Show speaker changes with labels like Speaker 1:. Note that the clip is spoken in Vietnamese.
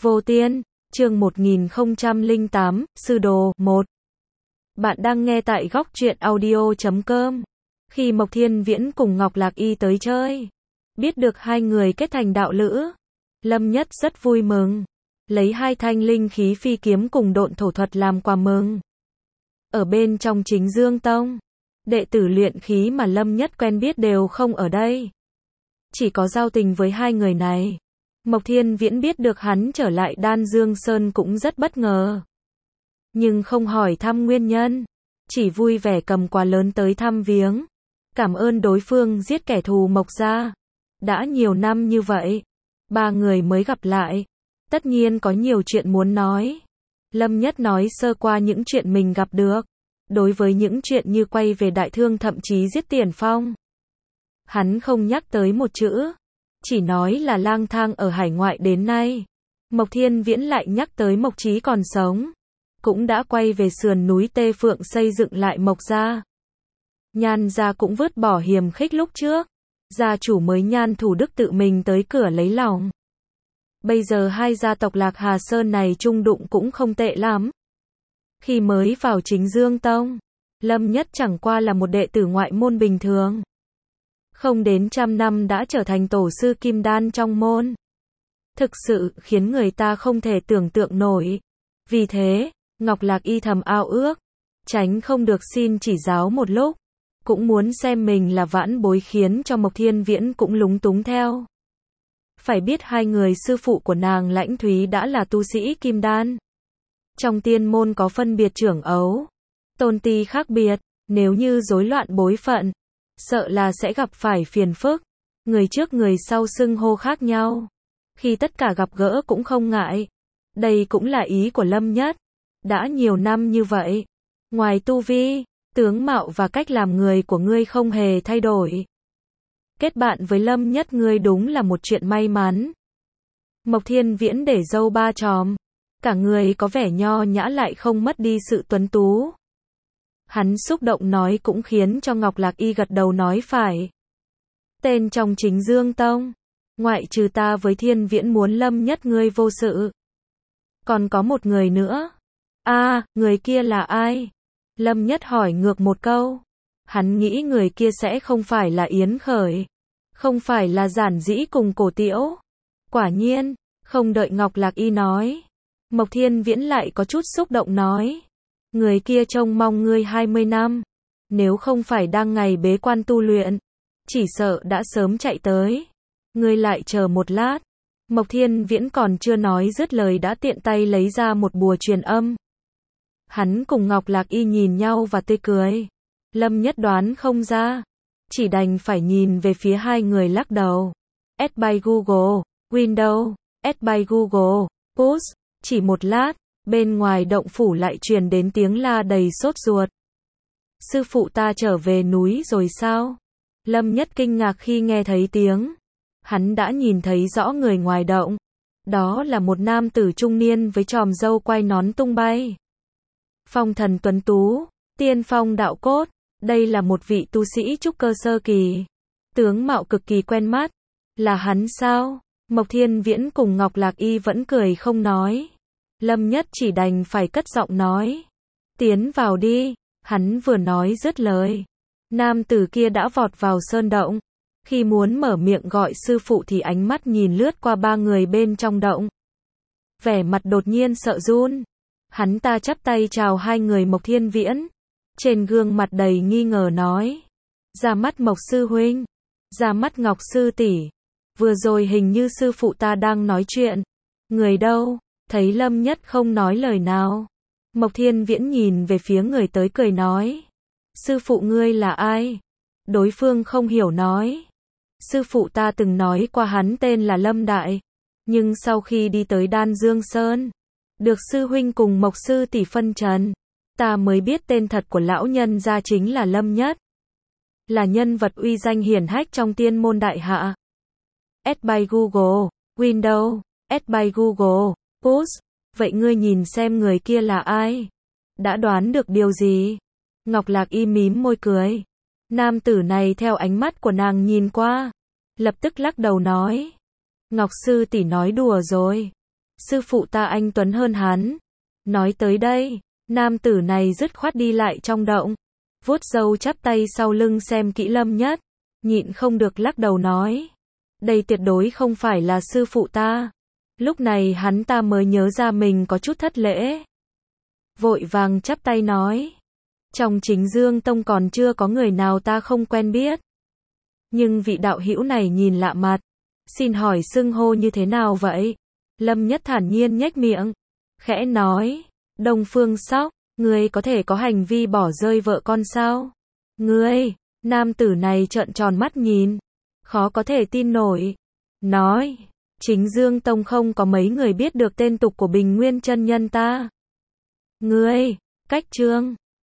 Speaker 1: Vô Tiên, chương 1008, Sư Đồ, 1. Bạn đang nghe tại góc truyện audio.com. Khi Mộc Thiên Viễn cùng Ngọc Lạc Y tới chơi, biết được hai người kết thành đạo lữ, Lâm Nhất rất vui mừng, lấy 2 thanh linh khí phi kiếm cùng độn thổ thuật làm quà mừng. Ở bên trong Chính Dương Tông, đệ tử luyện khí mà Lâm Nhất quen biết đều không ở đây. Chỉ có giao tình với hai người này. Mộc Thiên Viễn biết được hắn trở lại Đan Dương Sơn cũng rất bất ngờ. Nhưng không hỏi thăm nguyên nhân, chỉ vui vẻ cầm quà lớn tới thăm viếng. Cảm ơn đối phương giết kẻ thù Mộc gia. Đã nhiều năm như vậy, 3 người mới gặp lại. Tất nhiên có nhiều chuyện muốn nói. Lâm Nhất nói sơ qua những chuyện mình gặp được. Đối với những chuyện như quay về Đại Thương thậm chí giết Tiền Phong, hắn không nhắc tới một chữ. Chỉ nói là lang thang ở hải ngoại đến nay. Mộc Thiên Viễn lại nhắc tới Mộc Chí còn sống. Cũng đã quay về sườn núi Tê Phượng xây dựng lại Mộc gia. Nhan gia cũng vứt bỏ hiềm khích lúc trước. Gia chủ mới Nhan Thủ Đức tự mình tới cửa lấy lòng. Bây giờ hai gia tộc Lạc Hà Sơn này chung đụng cũng không tệ lắm. Khi mới vào Chính Dương Tông, Lâm Nhất chẳng qua là một đệ tử ngoại môn bình thường. Không đến 100 năm đã trở thành tổ sư kim đan trong môn. Thực sự khiến người ta không thể tưởng tượng nổi. Vì thế, Ngọc Lạc Y thầm ao ước, tránh không được xin chỉ giáo một lúc. Cũng muốn xem mình là vãn bối khiến cho Mộc Thiên Viễn cũng lúng túng theo. Phải biết hai người sư phụ của nàng Lãnh Thúy đã là tu sĩ kim đan. Trong tiên môn có phân biệt trưởng ấu, tôn ti khác biệt, nếu như rối loạn bối phận, sợ là sẽ gặp phải phiền phức. Người trước người sau xưng hô khác nhau. Khi tất cả gặp gỡ cũng không ngại. Đây cũng là ý của Lâm Nhất. Đã nhiều năm như vậy, ngoài tu vi, tướng mạo và cách làm người của ngươi không hề thay đổi. Kết bạn với Lâm Nhất ngươi đúng là một chuyện may mắn. Mộc Thiên Viễn để râu 3 chòm. Cả người có vẻ nho nhã lại không mất đi sự tuấn tú. Hắn xúc động nói cũng khiến cho Ngọc Lạc Y gật đầu nói phải. Tên trong Chính Dương Tông, ngoại trừ ta với Thiên Viễn muốn Lâm Nhất ngươi vô sự. Còn có một người nữa. Người kia là ai? Lâm Nhất hỏi ngược một câu. Hắn nghĩ người kia sẽ không phải là Yến Khởi. Không phải là Giản Dĩ cùng Cổ Tiễu. Quả nhiên, không đợi Ngọc Lạc Y nói, Mộc Thiên Viễn lại có chút xúc động nói. Người kia trông mong ngươi 20 năm. Nếu không phải đang ngày bế quan tu luyện, chỉ sợ đã sớm chạy tới. Ngươi lại chờ một lát. Mộc Thiên Viễn còn chưa nói dứt lời đã tiện tay lấy ra một bùa truyền âm. Hắn cùng Ngọc Lạc Y nhìn nhau và tươi cười. Lâm Nhất đoán không ra, chỉ đành phải nhìn về phía hai người lắc đầu. Add by Google, Windows, add by Google, Push. Chỉ một lát, bên ngoài động phủ lại truyền đến tiếng la đầy sốt ruột. Sư phụ ta trở về núi rồi sao? Lâm Nhất kinh ngạc khi nghe thấy tiếng. Hắn đã nhìn thấy rõ người ngoài động. Đó là một nam tử trung niên với chòm râu quai nón tung bay. Phong thần tuấn tú, tiên phong đạo cốt. Đây là một vị tu sĩ trúc cơ sơ kỳ. Tướng mạo cực kỳ quen mắt. Là hắn sao? Mộc Thiên Viễn cùng Ngọc Lạc Y vẫn cười không nói. Lâm Nhất chỉ đành phải cất giọng nói. Tiến vào đi. Hắn vừa nói dứt lời, nam tử kia đã vọt vào sơn động. Khi muốn mở miệng gọi sư phụ thì ánh mắt nhìn lướt qua 3 người bên trong động. Vẻ mặt đột nhiên sợ run. Hắn ta chắp tay chào hai người Mộc Thiên Viễn. Trên gương mặt đầy nghi ngờ nói. Ra mắt Mộc sư huynh. Ra mắt Ngọc sư tỷ. Vừa rồi hình như sư phụ ta đang nói chuyện. Người đâu? Thấy Lâm Nhất không nói lời nào, Mộc Thiên Viễn nhìn về phía người tới cười nói. Sư phụ ngươi là ai? Đối phương không hiểu nói. Sư phụ ta từng nói qua hắn tên là Lâm Đại. Nhưng sau khi đi tới Đan Dương Sơn, được sư huynh cùng Mộc sư tỷ phân trần, ta mới biết tên thật của lão nhân gia chính là Lâm Nhất. Là nhân vật uy danh hiển hách trong tiên môn đại hạ. Add by Google, Windows, add by Google, Push. Vậy ngươi nhìn xem người kia là ai? Đã đoán được điều gì? Ngọc Lạc Y mím môi cười. Nam tử này theo ánh mắt của nàng nhìn qua, lập tức lắc đầu nói. Ngọc sư tỷ nói đùa rồi. sư phụ ta anh tuấn hơn hắn. Nói tới đây, nam tử này dứt khoát đi lại trong động, vuốt râu chắp tay sau lưng xem kỹ Lâm Nhất, nhịn không được lắc đầu nói, đây tuyệt đối không phải là sư phụ ta. Lúc này hắn ta mới nhớ ra mình có chút thất lễ, vội vàng chắp tay nói, trong Chính Dương Tông còn chưa có người nào ta không quen biết, nhưng vị đạo hữu này nhìn lạ mặt, xin hỏi xưng hô như thế nào vậy? Lâm Nhất thản nhiên nhếch miệng, khẽ nói, Đông Phương Sóc, ngươi có thể có hành vi bỏ rơi vợ con sao? Ngươi, nam tử này trợn tròn mắt nhìn, khó có thể tin nổi, nói, Chính Dương Tông không có mấy người biết được tên tục của Bình Nguyên chân nhân ta. Ngươi, cách trương,